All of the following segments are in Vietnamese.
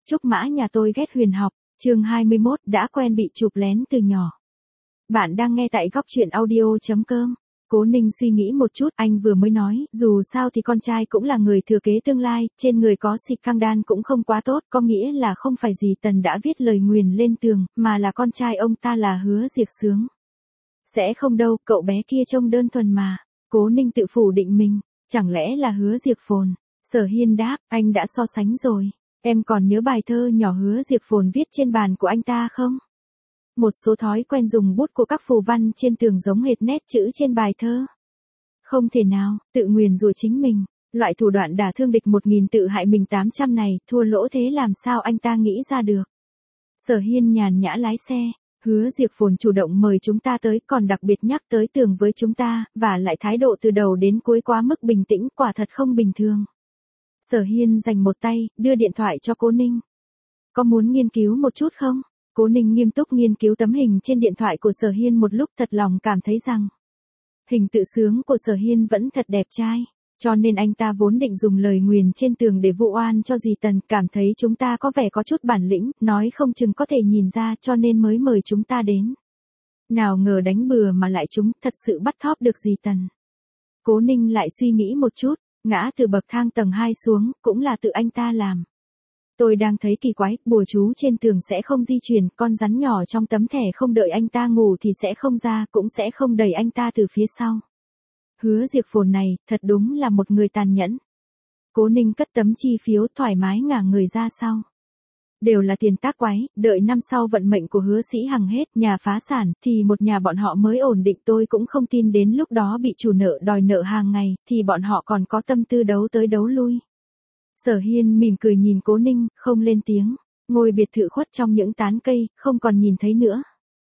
Trúc Mã nhà tôi ghét huyền học, chương 21 đã quen bị chụp lén từ nhỏ. Bạn đang nghe tại góc truyện audio.com. Cố Ninh suy nghĩ một chút, anh vừa mới nói, dù sao thì con trai cũng là người thừa kế tương lai, trên người có scandal cũng không quá tốt, có nghĩa là không phải gì Tần đã viết lời nguyền lên tường, mà là con trai ông ta là Hứa Diệp Sướng. Sẽ không đâu, cậu bé kia trông đơn thuần mà. Cố Ninh tự phủ định mình, chẳng lẽ là Hứa Diệp Phồn? Sở Hiên đáp, anh đã so sánh rồi. Em còn nhớ bài thơ nhỏ Hứa Diệp Phồn viết trên bàn của anh ta không? Một số thói quen dùng bút của các phù văn trên tường giống hệt nét chữ trên bài thơ. Không thể nào, tự nguyền rủa chính mình. Loại thủ đoạn đả thương địch 1000 tự hại mình 800 này, thua lỗ thế làm sao anh ta nghĩ ra được? Sở Hiên nhàn nhã lái xe. Hứa Diệp Phồn chủ động mời chúng ta tới, còn đặc biệt nhắc tới tường với chúng ta, và lại thái độ từ đầu đến cuối quá mức bình tĩnh, quả thật không bình thường. Sở Hiên dành một tay, đưa điện thoại cho Cố Ninh. Có muốn nghiên cứu một chút không? Cố Ninh nghiêm túc nghiên cứu tấm hình trên điện thoại của Sở Hiên một lúc, thật lòng cảm thấy rằng hình tự sướng của Sở Hiên vẫn thật đẹp trai. Cho nên anh ta vốn định dùng lời nguyền trên tường để vụ oan cho dì Tần, cảm thấy chúng ta có vẻ có chút bản lĩnh, nói không chừng có thể nhìn ra, cho nên mới mời chúng ta đến. Nào ngờ đánh bừa mà lại chúng thật sự bắt thóp được dì Tần. Cố Ninh lại suy nghĩ một chút, ngã từ bậc thang tầng 2 xuống, cũng là tự anh ta làm. Tôi đang thấy kỳ quái, bùa chú trên tường sẽ không di chuyển, con rắn nhỏ trong tấm thẻ không đợi anh ta ngủ thì sẽ không ra, cũng sẽ không đẩy anh ta từ phía sau. Hứa Diệp Phồn này, thật đúng là một người tàn nhẫn. Cố Ninh cất tấm chi phiếu thoải mái ngả người ra sau. Đều là tiền tác quái, đợi năm sau vận mệnh của Hứa Sĩ Hằng hết, nhà phá sản, thì một nhà bọn họ mới ổn định. Tôi cũng không tin đến lúc đó bị chủ nợ đòi nợ hàng ngày, thì bọn họ còn có tâm tư đấu tới đấu lui. Sở Hiên mỉm cười nhìn Cố Ninh, không lên tiếng. Ngôi biệt thự khuất trong những tán cây, không còn nhìn thấy nữa.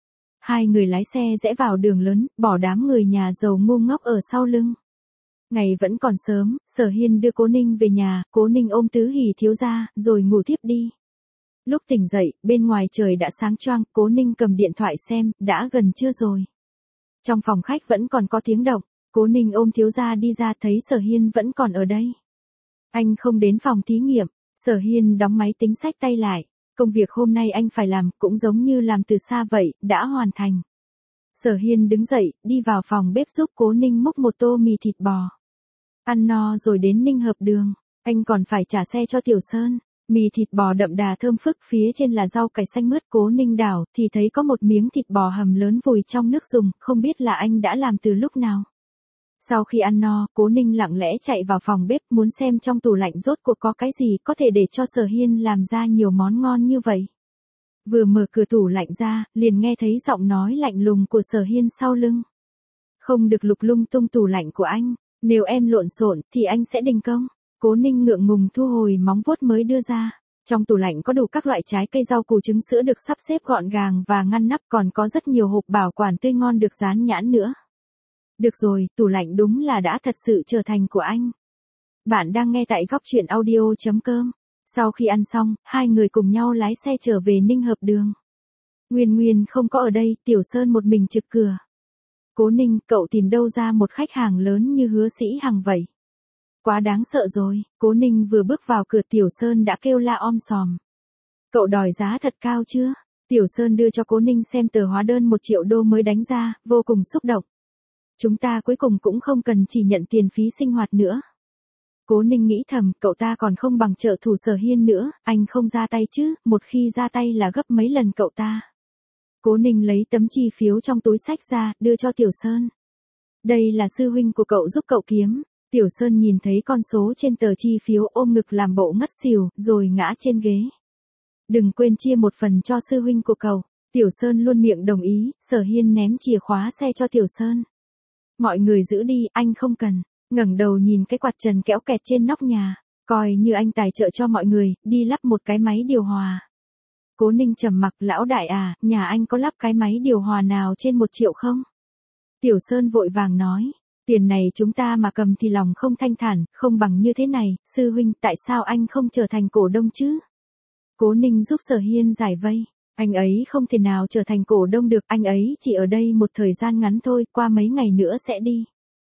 Hai người lái xe rẽ vào đường lớn, bỏ đám người nhà giàu ngu ngốc ở sau lưng. Ngày vẫn còn sớm, Sở Hiên đưa Cố Ninh về nhà, Cố Ninh ôm Tứ Hỷ thiếu gia, rồi ngủ thiếp đi. Lúc tỉnh dậy, bên ngoài trời đã sáng choang, Cố Ninh cầm điện thoại xem, đã gần trưa rồi. Trong phòng khách vẫn còn có tiếng động, Cố Ninh ôm thiếu gia đi ra, thấy Sở Hiên vẫn còn ở đây. Anh không đến phòng thí nghiệm. Sở Hiên đóng máy tính xách tay lại. Công việc hôm nay anh phải làm, cũng giống như làm từ xa vậy, đã hoàn thành. Sở Hiên đứng dậy, đi vào phòng bếp giúp Cố Ninh múc một tô mì thịt bò. Ăn no rồi đến Ninh Hợp Đường, anh còn phải trả xe cho Tiểu Sơn. Mì thịt bò đậm đà thơm phức, phía trên là rau cải xanh mướt. Cố Ninh đảo, thì thấy có một miếng thịt bò hầm lớn vùi trong nước dùng, không biết là anh đã làm từ lúc nào. Sau khi ăn no, Cố Ninh lặng lẽ chạy vào phòng bếp, muốn xem trong tủ lạnh rốt cuộc có cái gì có thể để cho Sở Hiên làm ra nhiều món ngon như vậy. Vừa mở cửa tủ lạnh ra, liền nghe thấy giọng nói lạnh lùng của Sở Hiên sau lưng. Không được lục lung tung tủ lạnh của anh, nếu em lộn xộn thì anh sẽ đình công. Cố Ninh ngượng ngùng thu hồi móng vuốt mới đưa ra. Trong tủ lạnh có đủ các loại trái cây, rau củ, trứng sữa được sắp xếp gọn gàng và ngăn nắp, còn có rất nhiều hộp bảo quản tươi ngon được dán nhãn nữa. Được rồi, tủ lạnh đúng là đã thật sự trở thành của anh. Bạn đang nghe tại góc truyện audio.com. Sau khi ăn xong, hai người cùng nhau lái xe trở về Ninh Hợp Đường. Nguyên Nguyên không có ở đây, Tiểu Sơn một mình trực cửa. Cố Ninh, cậu tìm đâu ra một khách hàng lớn như Hứa Sĩ Hằng vậy? Quá đáng sợ rồi. Cố Ninh vừa bước vào cửa, Tiểu Sơn đã kêu la om sòm. Cậu đòi giá thật cao chưa? Tiểu Sơn đưa cho Cố Ninh xem tờ hóa đơn 1 triệu đô mới đánh ra, vô cùng xúc động. Chúng ta cuối cùng cũng không cần chỉ nhận tiền phí sinh hoạt nữa. Cố Ninh nghĩ thầm, cậu ta còn không bằng trợ thủ Sở Hiên nữa, anh không ra tay chứ, một khi ra tay là gấp mấy lần cậu ta. Cố Ninh lấy tấm chi phiếu trong túi xách ra, đưa cho Tiểu Sơn. Đây là sư huynh của cậu giúp cậu kiếm. Tiểu Sơn nhìn thấy con số trên tờ chi phiếu, ôm ngực làm bộ ngất xỉu, rồi ngã trên ghế. Đừng quên chia một phần cho sư huynh của cậu. Tiểu Sơn luôn miệng đồng ý. Sở Hiên ném chìa khóa xe cho Tiểu Sơn. Mọi người giữ đi, anh không cần. Ngẩng đầu nhìn cái quạt trần kéo kẹt trên nóc nhà, coi như anh tài trợ cho mọi người, đi lắp một cái máy điều hòa. Cố Ninh trầm mặc, lão đại à, nhà anh có lắp cái máy điều hòa nào trên 1 triệu không? Tiểu Sơn vội vàng nói, tiền này chúng ta mà cầm thì lòng không thanh thản, không bằng như thế này, sư huynh, tại sao anh không trở thành cổ đông chứ? Cố Ninh giúp Sở Hiên giải vây. Anh ấy không thể nào trở thành cổ đông được, anh ấy chỉ ở đây một thời gian ngắn thôi, qua mấy ngày nữa sẽ đi.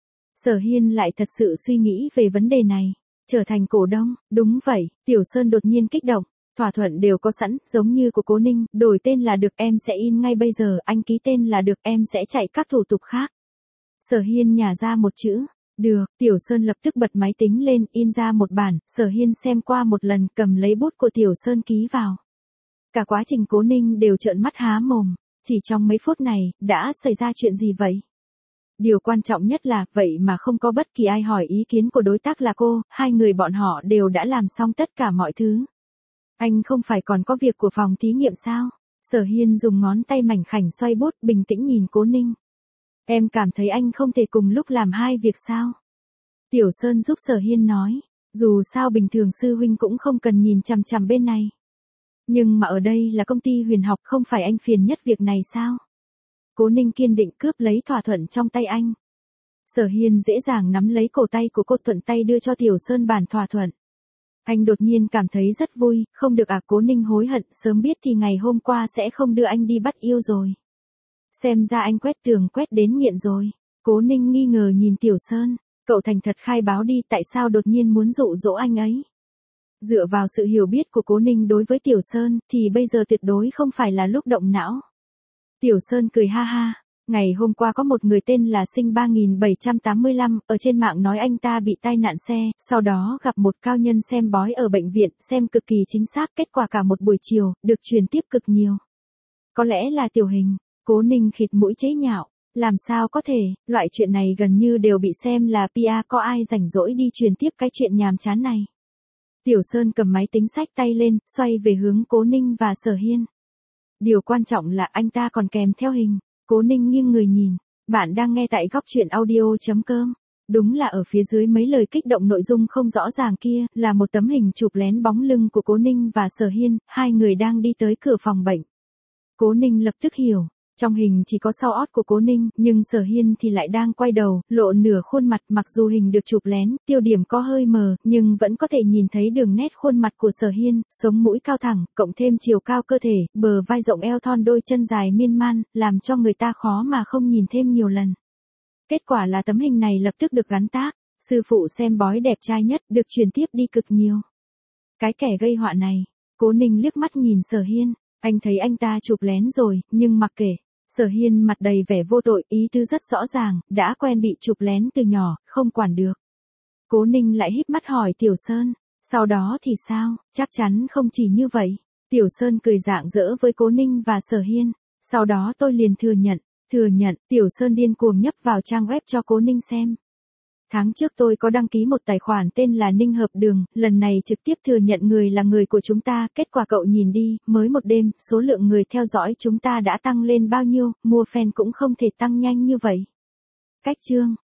Sở Hiên lại thật sự suy nghĩ về vấn đề này. Trở thành cổ đông, đúng vậy, Tiểu Sơn đột nhiên kích động. Thỏa thuận đều có sẵn, giống như của Cố Ninh, đổi tên là được, em sẽ in ngay bây giờ, anh ký tên là được, em sẽ chạy các thủ tục khác. Sở Hiên nhả ra một chữ. Được, Tiểu Sơn lập tức bật máy tính lên, in ra một bản, Sở Hiên xem qua một lần, cầm lấy bút của Tiểu Sơn ký vào. Cả quá trình Cố Ninh đều trợn mắt há mồm, chỉ trong mấy phút này, đã xảy ra chuyện gì vậy? Điều quan trọng nhất là, vậy mà không có bất kỳ ai hỏi ý kiến của đối tác là cô, hai người bọn họ đều đã làm xong tất cả mọi thứ. Anh không phải còn có việc của phòng thí nghiệm sao? Sở Hiên dùng ngón tay mảnh khảnh xoay bút, bình tĩnh nhìn Cố Ninh. Em cảm thấy anh không thể cùng lúc làm hai việc sao? Tiểu Sơn giúp Sở Hiên nói, dù sao bình thường sư huynh cũng không cần nhìn chằm chằm bên này. Nhưng mà ở đây là công ty Huyền học, không phải anh phiền nhất việc này sao? Cố Ninh kiên định cướp lấy thỏa thuận trong tay anh. Sở Hiên dễ dàng nắm lấy cổ tay của cô, thuận tay đưa cho Tiểu Sơn bản thỏa thuận. Anh đột nhiên cảm thấy rất vui, không được à? Cố Ninh hối hận, sớm biết thì ngày hôm qua sẽ không đưa anh đi bắt yêu rồi. Xem ra anh quét tường quét đến nghiện rồi. Cố Ninh nghi ngờ nhìn Tiểu Sơn, cậu thành thật khai báo đi, tại sao đột nhiên muốn dụ dỗ anh ấy? Dựa vào sự hiểu biết của Cố Ninh đối với Tiểu Sơn, thì bây giờ tuyệt đối không phải là lúc động não. Tiểu Sơn cười ha ha. Ngày hôm qua có một người tên là Sinh 3785, ở trên mạng nói anh ta bị tai nạn xe, sau đó gặp một cao nhân xem bói ở bệnh viện, xem cực kỳ chính xác, kết quả cả một buổi chiều, được truyền tiếp cực nhiều. Có lẽ là Tiểu Hình. Cố Ninh khịt mũi chế nhạo. Làm sao có thể, loại chuyện này gần như đều bị xem là PR, có ai rảnh rỗi đi truyền tiếp cái chuyện nhàm chán này. Tiểu Sơn cầm máy tính xách tay lên, xoay về hướng Cố Ninh và Sở Hiên. Điều quan trọng là anh ta còn kèm theo hình. Cố Ninh nghiêng người nhìn. Bạn đang nghe tại góc truyện audio.com. Đúng là ở phía dưới mấy lời kích động nội dung không rõ ràng kia, là một tấm hình chụp lén bóng lưng của Cố Ninh và Sở Hiên, hai người đang đi tới cửa phòng bệnh. Cố Ninh lập tức hiểu. Trong hình chỉ có sau ót của Cố Ninh, nhưng Sở Hiên thì lại đang quay đầu, lộ nửa khuôn mặt, mặc dù hình được chụp lén, tiêu điểm có hơi mờ, nhưng vẫn có thể nhìn thấy đường nét khuôn mặt của Sở Hiên, sống mũi cao thẳng, cộng thêm chiều cao cơ thể, bờ vai rộng eo thon, đôi chân dài miên man, làm cho người ta khó mà không nhìn thêm nhiều lần. Kết quả là tấm hình này lập tức được gắn tag, sư phụ xem bói đẹp trai nhất, được truyền tiếp đi cực nhiều. Cái kẻ gây họa này, Cố Ninh liếc mắt nhìn Sở Hiên, anh thấy anh ta chụp lén rồi, nhưng mặc kệ. Sở Hiên mặt đầy vẻ vô tội, ý tứ rất rõ ràng, đã quen bị chụp lén từ nhỏ, không quản được. Cố Ninh lại híp mắt hỏi Tiểu Sơn, sau đó thì sao? Chắc chắn không chỉ như vậy. Tiểu Sơn cười rạng rỡ với Cố Ninh và Sở Hiên, sau đó tôi liền thừa nhận, Tiểu Sơn điên cuồng nhấp vào trang web cho Cố Ninh xem. Tháng trước tôi có đăng ký một tài khoản tên là Ninh Hợp Đường, lần này trực tiếp thừa nhận người là người của chúng ta, kết quả cậu nhìn đi, mới một đêm, số lượng người theo dõi chúng ta đã tăng lên bao nhiêu, mua fan cũng không thể tăng nhanh như vậy. Cách chương